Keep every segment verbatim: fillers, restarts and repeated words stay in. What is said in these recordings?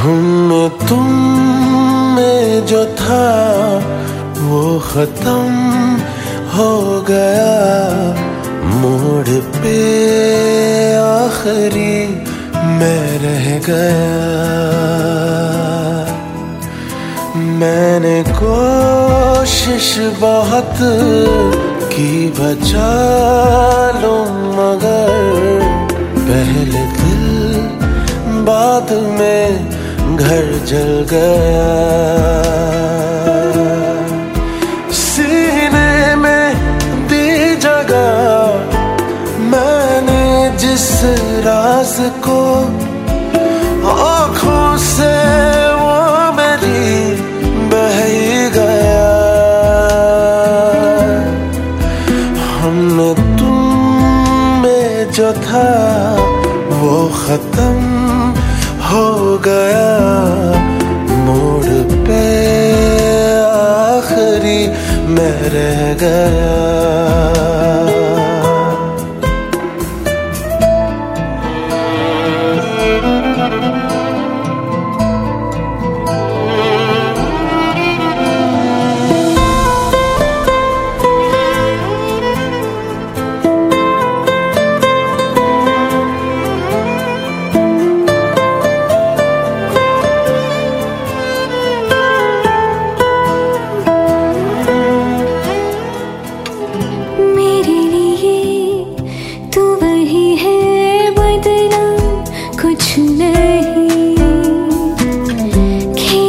हम में तुम में जो था वो खत्म हो गया, मोड़ पे आखिरी मैं रह गया। मैंने कोशिश बहुत की बचा लूं, मगर पहले दिल बाद में घर जल गया। सीने में दी जगह मैंने जिस राज को, आँखों से वो मेरी बह ही गया। हमने तुम में जो था वो खत्म हो गया, मोड़ पे आखिरी मैं रह गया।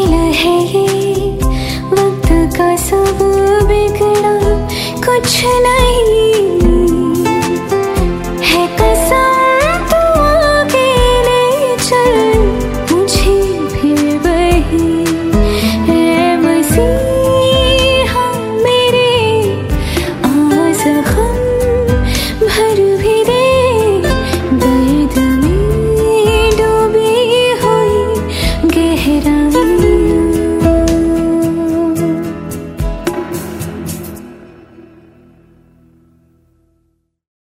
कुछ नहीं